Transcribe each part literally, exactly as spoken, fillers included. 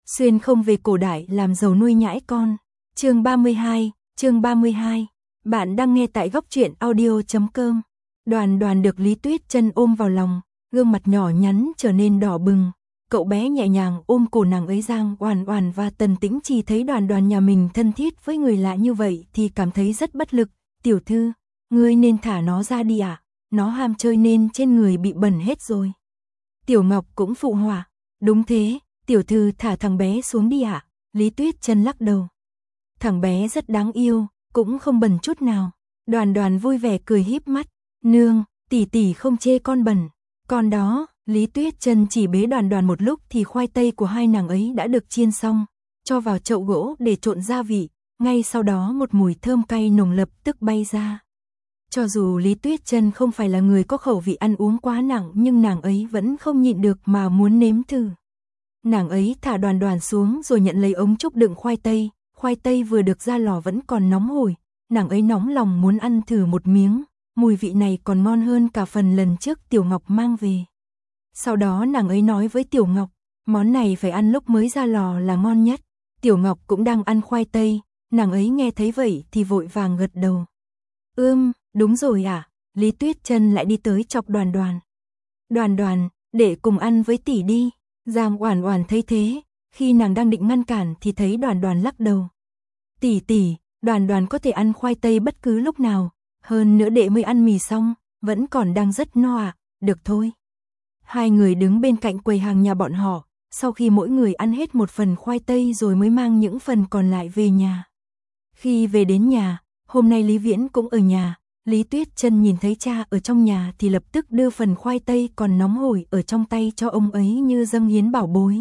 Xuyên không về cổ đại làm giàu nuôi nhãi con. Chương ba mươi hai, chương ba mươi hai. Bạn đang nghe tại góc truyện audio chấm com. Đoàn Đoàn được Lý Tuyết Chân ôm vào lòng, gương mặt nhỏ nhắn trở nên đỏ bừng. Cậu bé nhẹ nhàng ôm cổ nàng ấy. Giang Oản Oản và Tần Tĩnh Trì thấy Đoàn Đoàn nhà mình thân thiết với người lạ như vậy thì cảm thấy rất bất lực. Tiểu thư, ngươi nên thả nó ra đi ạ, à? Nó ham chơi nên trên người bị bẩn hết rồi. Tiểu Ngọc cũng phụ họa, đúng thế, tiểu thư thả thằng bé xuống đi ạ. À? Lý Tuyết Chân lắc đầu. Thằng bé rất đáng yêu, cũng không bẩn chút nào. Đoàn Đoàn vui vẻ cười híp mắt, nương, tỷ tỷ không chê con bẩn. Còn đó, Lý Tuyết Chân chỉ bế Đoàn Đoàn một lúc thì khoai tây của hai nàng ấy đã được chiên xong, cho vào chậu gỗ để trộn gia vị, ngay sau đó một mùi thơm cay nồng lập tức bay ra. Cho dù Lý Tuyết Chân không phải là người có khẩu vị ăn uống quá nặng nhưng nàng ấy vẫn không nhịn được mà muốn nếm thử. Nàng ấy thả Đoàn Đoàn xuống rồi nhận lấy ống trúc đựng khoai tây, khoai tây vừa được ra lò vẫn còn nóng hổi, nàng ấy nóng lòng muốn ăn thử một miếng, mùi vị này còn ngon hơn cả phần lần trước Tiểu Ngọc mang về. Sau đó nàng ấy nói với Tiểu Ngọc, món này phải ăn lúc mới ra lò là ngon nhất. Tiểu Ngọc cũng đang ăn khoai tây, nàng ấy nghe thấy vậy thì vội vàng gật đầu. Ưm, đúng rồi à, Lý Tuyết Chân lại đi tới chọc Đoàn Đoàn. Đoàn Đoàn, để cùng ăn với tỷ đi. Giang Oản Oản thấy thế, khi nàng đang định ngăn cản thì thấy Đoàn Đoàn lắc đầu. Tỷ tỷ, Đoàn Đoàn có thể ăn khoai tây bất cứ lúc nào, hơn nữa đệ mới ăn mì xong, vẫn còn đang rất no ạ, à. Được thôi. Hai người đứng bên cạnh quầy hàng nhà bọn họ, sau khi mỗi người ăn hết một phần khoai tây rồi mới mang những phần còn lại về nhà. Khi về đến nhà, hôm nay Lý Viễn cũng ở nhà, Lý Tuyết Chân nhìn thấy cha ở trong nhà thì lập tức đưa phần khoai tây còn nóng hổi ở trong tay cho ông ấy như dâng hiến bảo bối.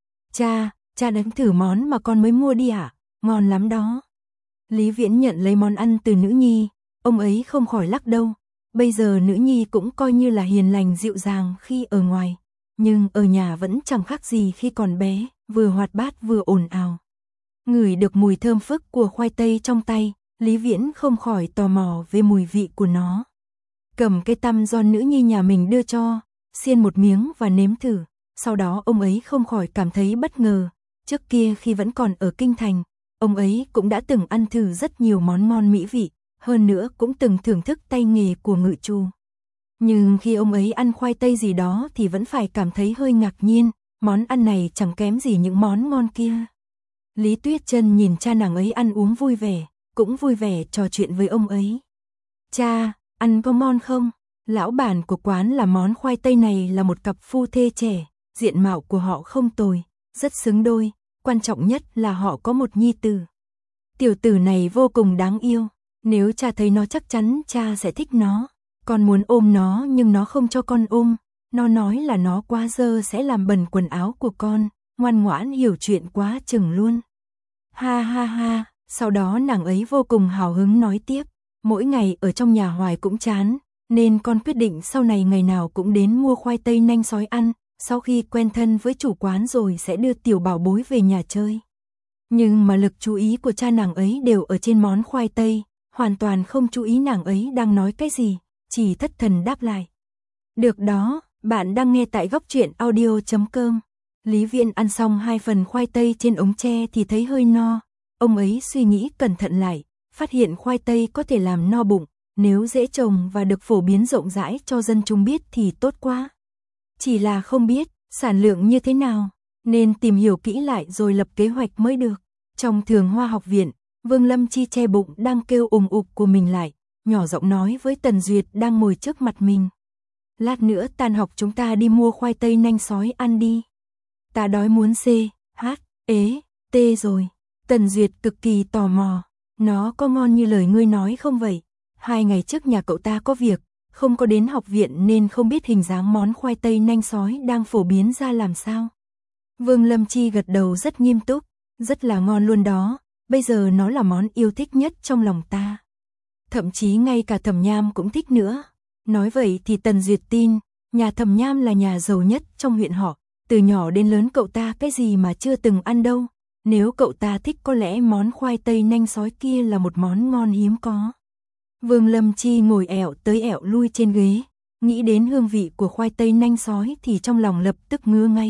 Cha, cha đánh thử món mà con mới mua đi ạ, à? Ngon lắm đó. Lý Viễn nhận lấy món ăn từ nữ nhi, ông ấy không khỏi lắc đầu. Bây giờ nữ nhi cũng coi như là hiền lành dịu dàng khi ở ngoài, nhưng ở nhà vẫn chẳng khác gì khi còn bé, vừa hoạt bát vừa ồn ào. Ngửi được mùi thơm phức của khoai tây trong tay, Lý Viễn không khỏi tò mò về mùi vị của nó. Cầm cái tăm do nữ nhi nhà mình đưa cho, xiên một miếng và nếm thử, sau đó ông ấy không khỏi cảm thấy bất ngờ. Trước kia khi vẫn còn ở Kinh Thành, ông ấy cũng đã từng ăn thử rất nhiều món ngon mỹ vị, hơn nữa cũng từng thưởng thức tay nghề của Ngự Chu. Nhưng khi ông ấy ăn khoai tây gì đó thì vẫn phải cảm thấy hơi ngạc nhiên, món ăn này chẳng kém gì những món ngon kia. Lý Tuyết Chân nhìn cha nàng ấy ăn uống vui vẻ, cũng vui vẻ trò chuyện với ông ấy. Cha, ăn có ngon không? Lão bản của quán là món khoai tây này là một cặp phu thê trẻ, diện mạo của họ không tồi, rất xứng đôi, quan trọng nhất là họ có một nhi tử. Tiểu tử này vô cùng đáng yêu. Nếu cha thấy nó chắc chắn cha sẽ thích nó. Con muốn ôm nó nhưng nó không cho con ôm. Nó nói là nó quá dơ sẽ làm bẩn quần áo của con. Ngoan ngoãn hiểu chuyện quá chừng luôn. Ha ha ha. Sau đó nàng ấy vô cùng hào hứng nói tiếp. Mỗi ngày ở trong nhà hoài cũng chán, nên con quyết định sau này ngày nào cũng đến mua khoai tây nanh sói ăn. Sau khi quen thân với chủ quán rồi sẽ đưa tiểu bảo bối về nhà chơi. Nhưng mà lực chú ý của cha nàng ấy đều ở trên món khoai tây, hoàn toàn không chú ý nàng ấy đang nói cái gì, chỉ thất thần đáp lại. Được đó, bạn đang nghe tại góc truyện audio chấm com. Lý Viễn ăn xong hai phần khoai tây trên ống tre thì thấy hơi no, ông ấy suy nghĩ cẩn thận lại, phát hiện khoai tây có thể làm no bụng, nếu dễ trồng và được phổ biến rộng rãi cho dân chúng biết thì tốt quá. Chỉ là không biết sản lượng như thế nào, nên tìm hiểu kỹ lại rồi lập kế hoạch mới được. Trong Thường Hoa học viện, Vương Lâm Chi che bụng đang kêu ùng ục của mình lại, nhỏ giọng nói với Tần Duyệt đang ngồi trước mặt mình. Lát nữa tan học chúng ta đi mua khoai tây nanh sói ăn đi. Ta đói muốn C, H, ế, T rồi. Tần Duyệt cực kỳ tò mò. Nó có ngon như lời ngươi nói không vậy? Hai ngày trước nhà cậu ta có việc, không có đến học viện nên không biết hình dáng món khoai tây nanh sói đang phổ biến ra làm sao. Vương Lâm Chi gật đầu rất nghiêm túc. Rất là ngon luôn đó, bây giờ nó là món yêu thích nhất trong lòng ta. Thậm chí ngay cả Thẩm Nham cũng thích nữa. Nói vậy thì Tần Duyệt tin, nhà Thẩm Nham là nhà giàu nhất trong huyện họ, từ nhỏ đến lớn cậu ta cái gì mà chưa từng ăn đâu. Nếu cậu ta thích có lẽ món khoai tây nanh sói kia là một món ngon hiếm có. Vương Lâm Chi ngồi ẹo tới ẹo lui trên ghế, nghĩ đến hương vị của khoai tây nanh sói thì trong lòng lập tức ngứa ngáy.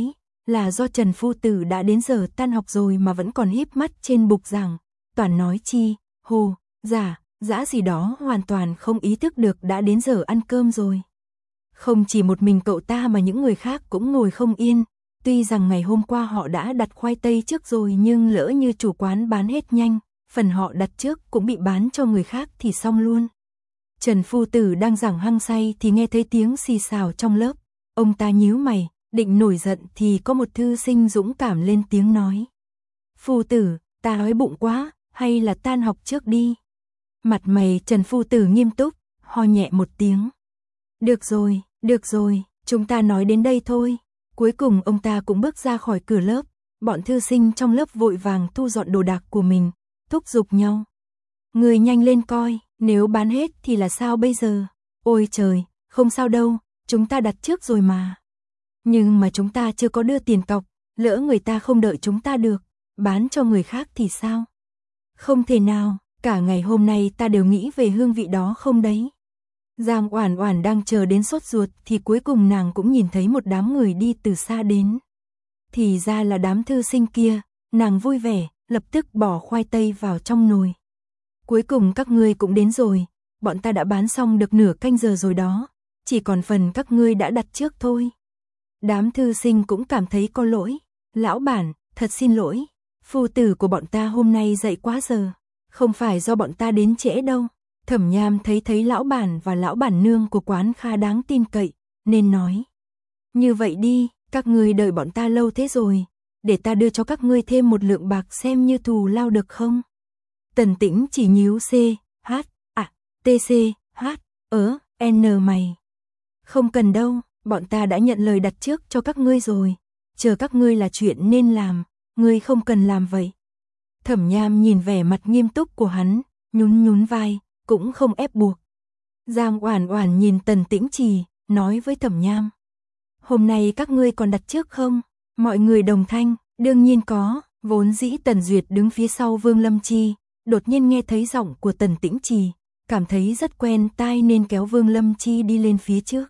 là do Trần phu tử đã đến giờ tan học rồi mà vẫn còn híp mắt trên bục giảng, toàn nói chi, hồ, giả, dã gì đó, hoàn toàn không ý thức được đã đến giờ ăn cơm rồi. Không chỉ một mình cậu ta mà những người khác cũng ngồi không yên, tuy rằng ngày hôm qua họ đã đặt khoai tây trước rồi nhưng lỡ như chủ quán bán hết nhanh, phần họ đặt trước cũng bị bán cho người khác thì xong luôn. Trần phu tử đang giảng hăng say thì nghe thấy tiếng xì xào trong lớp, ông ta nhíu mày, định nổi giận thì có một thư sinh dũng cảm lên tiếng nói. Phu tử, ta đói bụng quá, hay là tan học trước đi. Mặt mày Trần phu tử nghiêm túc, ho nhẹ một tiếng. Được rồi, được rồi, chúng ta nói đến đây thôi. Cuối cùng ông ta cũng bước ra khỏi cửa lớp, bọn thư sinh trong lớp vội vàng thu dọn đồ đạc của mình, thúc giục nhau. Người nhanh lên coi, nếu bán hết thì là sao bây giờ? Ôi trời, không sao đâu, chúng ta đặt trước rồi mà. Nhưng mà chúng ta chưa có đưa tiền cọc, lỡ người ta không đợi chúng ta được, bán cho người khác thì sao? Không thể nào, cả ngày hôm nay ta đều nghĩ về hương vị đó không đấy. Giang Oản Oản đang chờ đến sốt ruột thì cuối cùng nàng cũng nhìn thấy một đám người đi từ xa đến. Thì ra là đám thư sinh kia, nàng vui vẻ, lập tức bỏ khoai tây vào trong nồi. Cuối cùng các ngươi cũng đến rồi, bọn ta đã bán xong được nửa canh giờ rồi đó, chỉ còn phần các ngươi đã đặt trước thôi. Đám thư sinh cũng cảm thấy có lỗi, lão bản, thật xin lỗi, phu tử của bọn ta hôm nay dậy quá giờ, không phải do bọn ta đến trễ đâu. Thẩm Nham thấy thấy lão bản và lão bản nương của quán khá đáng tin cậy, nên nói. Như vậy đi, các ngươi đợi bọn ta lâu thế rồi, để ta đưa cho các ngươi thêm một lượng bạc xem như thù lao được không? Tần Tĩnh chỉ nhíu C, H, à, T C, H, ớ, N mày. Không cần đâu, bọn ta đã nhận lời đặt trước cho các ngươi rồi, chờ các ngươi là chuyện nên làm, ngươi không cần làm vậy. Thẩm Nham nhìn vẻ mặt nghiêm túc của hắn, nhún nhún vai, cũng không ép buộc. Giang Oản Oản nhìn Tần Tĩnh Trì, nói với Thẩm Nham. Hôm nay các ngươi còn đặt trước không? Mọi người đồng thanh, đương nhiên có, vốn dĩ Tần Duyệt đứng phía sau Vương Lâm Chi, đột nhiên nghe thấy giọng của Tần Tĩnh Trì, cảm thấy rất quen tai nên kéo Vương Lâm Chi đi lên phía trước.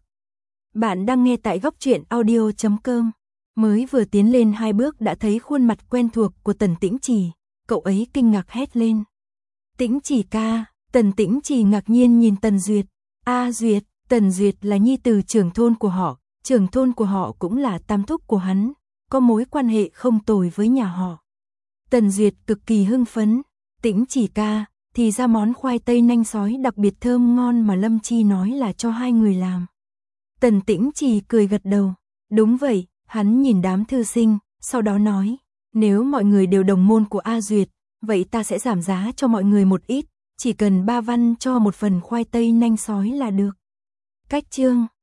Bạn đang nghe tại góc truyện audio chấm com. Mới vừa tiến lên hai bước đã thấy khuôn mặt quen thuộc của Tần Tĩnh Trì, cậu ấy kinh ngạc hét lên. Tĩnh Trì ca. Tần Tĩnh Trì ngạc nhiên nhìn Tần Duyệt. A à, Duyệt, Tần Duyệt là nhi tử trưởng thôn của họ, trưởng thôn của họ cũng là tam thúc của hắn, có mối quan hệ không tồi với nhà họ. Tần Duyệt cực kỳ hưng phấn. Tĩnh Trì ca, thì ra món khoai tây nanh sói đặc biệt thơm ngon mà Lâm Chi nói là cho hai người làm. Tần Tĩnh Trì cười gật đầu. Đúng vậy, hắn nhìn đám thư sinh, sau đó nói, nếu mọi người đều đồng môn của A Duyệt, vậy ta sẽ giảm giá cho mọi người một ít. Chỉ cần ba văn cho một phần khoai tây nanh sói là được. Cách chương